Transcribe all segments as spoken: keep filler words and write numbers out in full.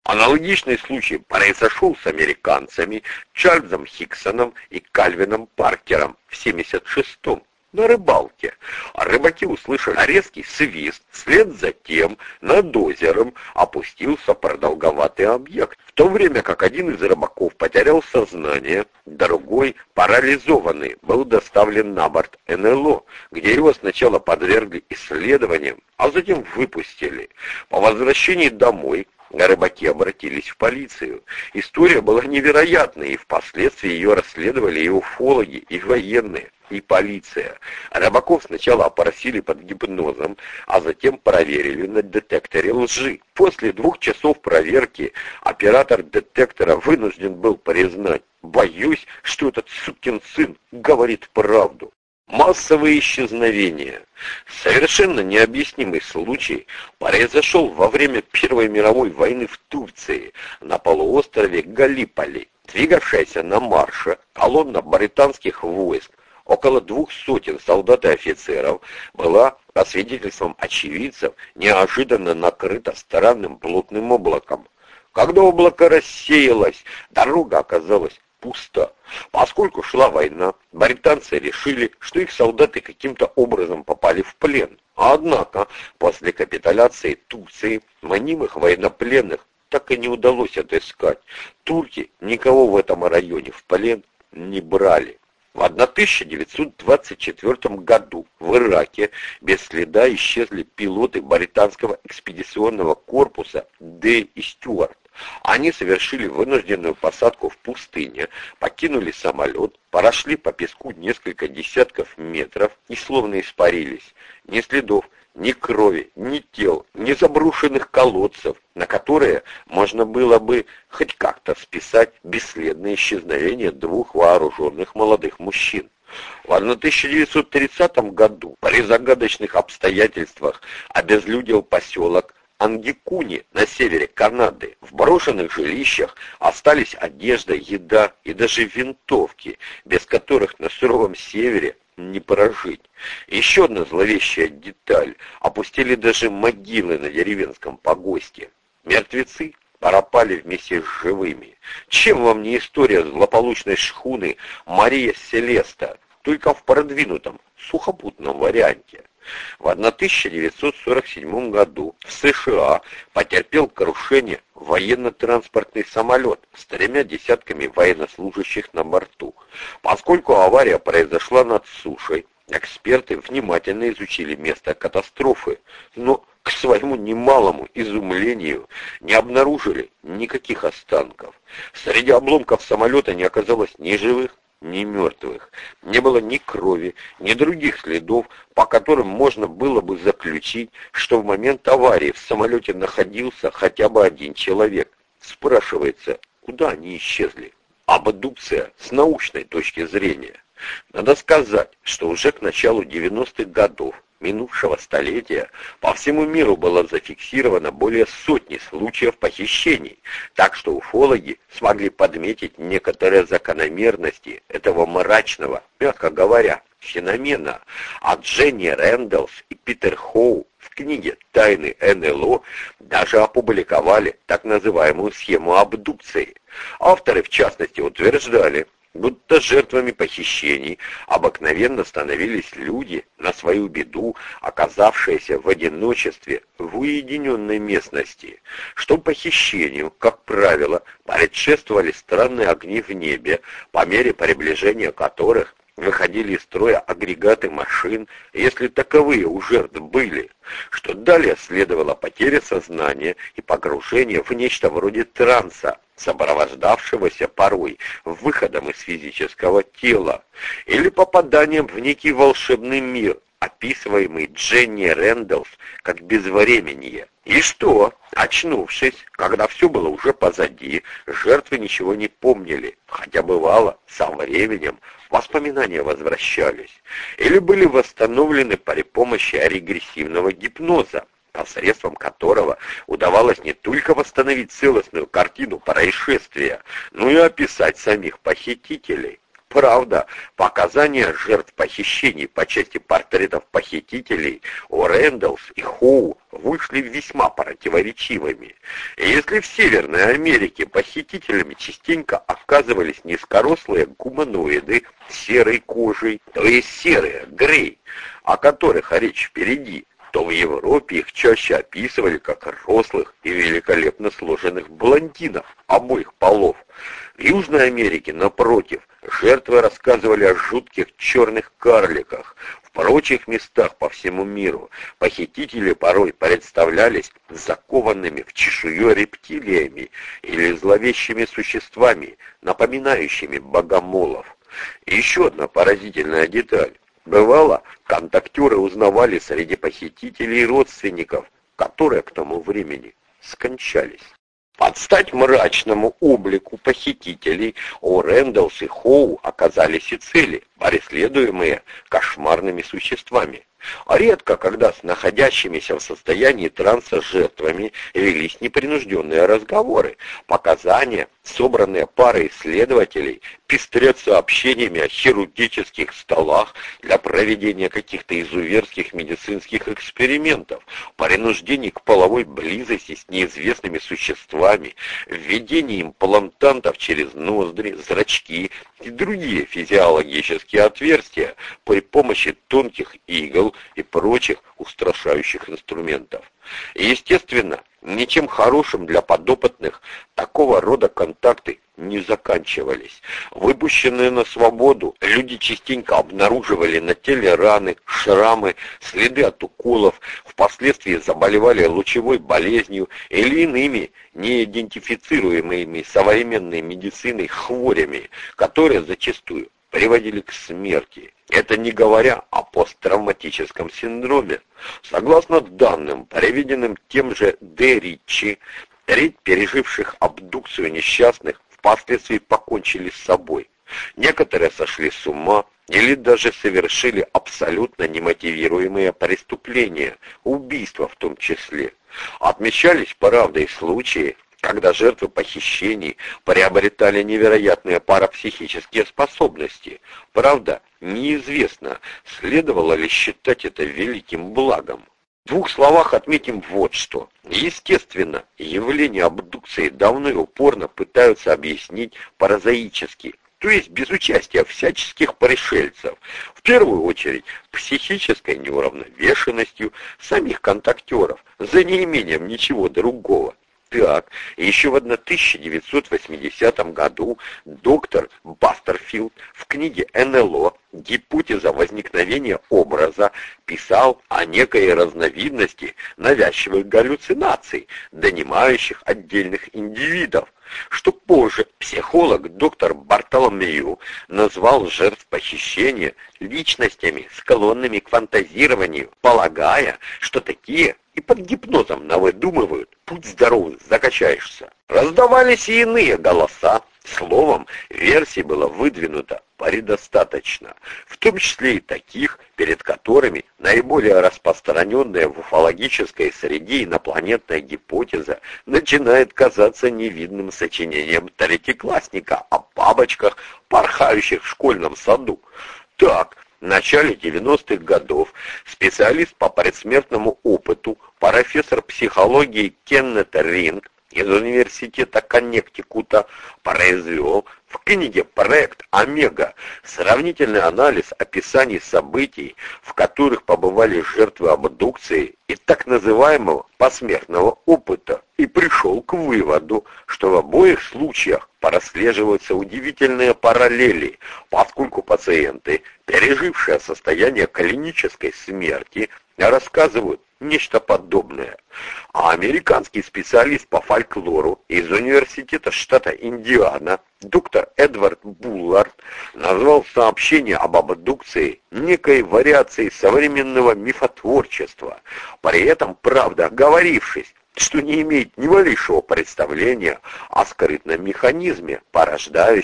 Аналогичный случай произошел с американцами Чарльзом Хиксоном и Кальвином Паркером в семьдесят шестом на рыбалке. А рыбаки услышали резкий свист, вслед за тем над озером опустился продолговатый объект, в то время как один из рыбаков потерял сознание, другой, парализованный, был доставлен на борт эн эл о, где его сначала подвергли исследованиям, а затем выпустили. По возвращении домой рыбаки обратились в полицию. История была невероятной, и впоследствии ее расследовали и уфологи, и военные, и полиция. Рыбаков сначала опросили под гипнозом, а затем проверили на детекторе лжи. После двух часов проверки оператор детектора вынужден был признать: «Боюсь, что этот сукин сын говорит правду». Массовые исчезновения. Совершенно необъяснимый случай произошел во время Первой мировой войны в Турции на полуострове Галиполи. Двигавшаяся на марше колонна британских войск, около двух сотен солдат и офицеров, была, по свидетельствам очевидцев, неожиданно накрыта странным плотным облаком. Когда облако рассеялось, дорога оказалась пусто. Поскольку шла война, британцы решили, что их солдаты каким-то образом попали в плен. Однако, после капитуляции Турции, мнимых военнопленных так и не удалось отыскать. Турки никого в этом районе в плен не брали. В тысяча девятьсот двадцать четвёртом году в Ираке без следа исчезли пилоты британского экспедиционного корпуса Дэй и Стюарт. Они совершили вынужденную посадку в пустыне, покинули самолет, прошли по песку несколько десятков метров и словно испарились. Ни следов, ни крови, ни тел, ни заброшенных колодцев, на которые можно было бы хоть как-то списать бесследное исчезновение двух вооруженных молодых мужчин. В тысяча девятьсот тридцатом году при загадочных обстоятельствах обезлюдил поселок Ангикуни на севере Канады. В брошенных жилищах остались одежда, еда и даже винтовки, без которых на суровом севере не прожить. Еще одна зловещая деталь: опустили даже могилы на деревенском погосте. Мертвецы пропали вместе с живыми. Чем вам не история злополучной шхуны Мария Селеста, только в продвинутом сухопутном варианте? В тысяча девятьсот сорок седьмом году в США потерпел крушение военно-транспортный самолет с тремя десятками военнослужащих на борту. Поскольку авария произошла над сушей, эксперты внимательно изучили место катастрофы, но, к своему немалому изумлению, не обнаружили никаких останков. Среди обломков самолета не оказалось ни живых, ни мертвых. Не было ни крови, ни других следов, по которым можно было бы заключить, что в момент аварии в самолете находился хотя бы один человек. Спрашивается, куда они исчезли? Абдукция с научной точки зрения. Надо сказать, что уже к началу девяностых годов минувшего столетия по всему миру было зафиксировано более сотни случаев похищений, так что уфологи смогли подметить некоторые закономерности этого мрачного, мягко говоря, феномена. А Дженни Рэндалс и Питер Хоу в книге «Тайны эн эл о» даже опубликовали так называемую схему абдукции. Авторы, в частности, утверждали, будто жертвами похищений обыкновенно становились люди, на свою беду оказавшиеся в одиночестве в уединенной местности, что похищению, как правило, предшествовали странные огни в небе, по мере приближения которых выходили из строя агрегаты машин, если таковые у жертв были, что далее следовала потеря сознания и погружение в нечто вроде транса, сопровождавшегося порой выходом из физического тела или попаданием в некий волшебный мир, описываемый Дженни Рэндалс как безвременье. И что, очнувшись, когда все было уже позади, жертвы ничего не помнили, хотя бывало, со временем воспоминания возвращались, или были восстановлены при помощи регрессивного гипноза, посредством которого удавалось не только восстановить целостную картину происшествия, но и описать самих похитителей. Правда, показания жертв похищений по части портретов похитителей у Рэндаллс и Хоу вышли весьма противоречивыми. И если в Северной Америке похитителями частенько оказывались низкорослые гуманоиды с серой кожей, то есть серые, грей, о которых речь впереди, то в Европе их чаще описывали как рослых и великолепно сложенных блондинов обоих полов. В Южной Америке, напротив, жертвы рассказывали о жутких черных карликах. В прочих местах по всему миру похитители порой представлялись закованными в чешую рептилиями или зловещими существами, напоминающими богомолов. И еще одна поразительная деталь. Бывало, контактеры узнавали среди похитителей родственников, которые к тому времени скончались. Под стать мрачному облику похитителей у Рэндаллс и Хоу оказались и цели, преследуемые кошмарными существами. А редко, когда с находящимися в состоянии транса жертвами велись непринужденные разговоры, показания, собранные парой исследователей, пестрят сообщениями о хирургических столах для проведения каких-то изуверских медицинских экспериментов, принуждении к половой близости с неизвестными существами, введении имплантантов через ноздри, зрачки и другие физиологические отверстия при помощи тонких игл и прочих устрашающих инструментов. И, естественно, ничем хорошим для подопытных такого рода контакты не заканчивались. Выпущенные на свободу, люди частенько обнаруживали на теле раны, шрамы, следы от уколов, впоследствии заболевали лучевой болезнью или иными неидентифицируемыми современной медициной хворями, которые зачастую приводили к смерти. Это не говоря о посттравматическом синдроме. Согласно данным, приведенным тем же Д. Ричи, треть переживших абдукцию несчастных впоследствии покончили с собой. Некоторые сошли с ума или даже совершили абсолютно немотивируемые преступления, убийства в том числе. Отмечались, правда, и случаи, когда жертвы похищений приобретали невероятные парапсихические способности. Правда, неизвестно, следовало ли считать это великим благом. В двух словах отметим вот что. Естественно, явление абдукции давно и упорно пытаются объяснить прозаически, то есть без участия всяческих пришельцев, в первую очередь психической неуравновешенностью самих контактеров, за неимением ничего другого. Так, еще в тысяча девятьсот восьмидесятом году доктор Бастерфилд в книге эн эл о «Гипотеза возникновения образа» писал о некой разновидности навязчивых галлюцинаций, донимающих отдельных индивидов, что позже психолог доктор Бартоломею назвал жертв похищения личностями, склонными к фантазированию, полагая, что такие и под гипнозом навыдумывают, будь здоров, закачаешься. Раздавались и иные голоса. Словом, версий было выдвинуто предостаточно, в том числе и таких, перед которыми наиболее распространенная в уфологической среде инопланетная гипотеза начинает казаться невидным сочинением третьеклассника о бабочках, порхающих в школьном саду. Так, в начале девяностых годов специалист по предсмертному опыту, профессор психологии Кеннет Ринг из университета Коннектикута произвел в книге «Проект Омега» сравнительный анализ описаний событий, в которых побывали жертвы абдукции и так называемого посмертного опыта, и пришел к выводу, что в обоих случаях прослеживаются удивительные параллели, поскольку пациенты, пережившие состояние клинической смерти, рассказывают нечто подобное. А американский специалист по фольклору из университета штата Индиана доктор Эдвард Буллард назвал сообщение об абдукции некой вариацией современного мифотворчества, при этом, правда, оговорившись, что не имеет ни малейшего представления о скрытном механизме, порождающем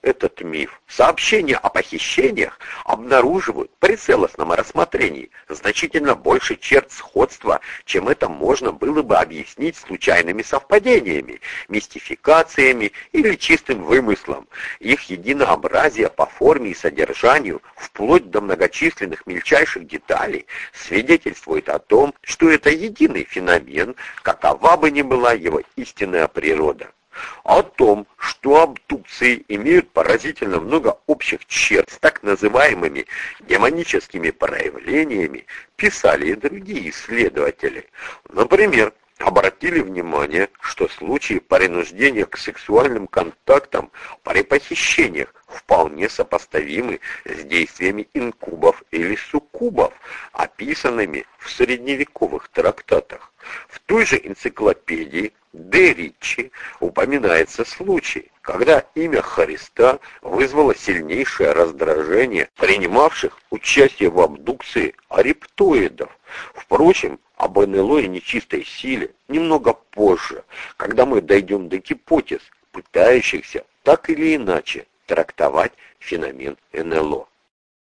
этот миф. Сообщения о похищениях обнаруживают при целостном рассмотрении значительно больше черт сходства, чем это можно было бы объяснить случайными совпадениями, мистификациями или чистым вымыслом. Их единообразие по форме и содержанию, вплоть до многочисленных мельчайших деталей, свидетельствует о том, что это единый феномен, какова бы ни была его истинная природа. О том, что абдукции имеют поразительно много общих черт с так называемыми демоническими проявлениями, писали и другие исследователи. Например, обратили внимание, что случаи принуждения к сексуальным контактам при похищениях вполне сопоставимы с действиями инкубов или суккубов, описанными в средневековых трактатах. В той же энциклопедии Де Риччи упоминается случай, когда имя Христа вызвало сильнейшее раздражение принимавших участие в абдукции арептоидов. Впрочем, об эн эл о и нечистой силе немного позже, когда мы дойдем до гипотез, пытающихся так или иначе трактовать феномен эн эл о.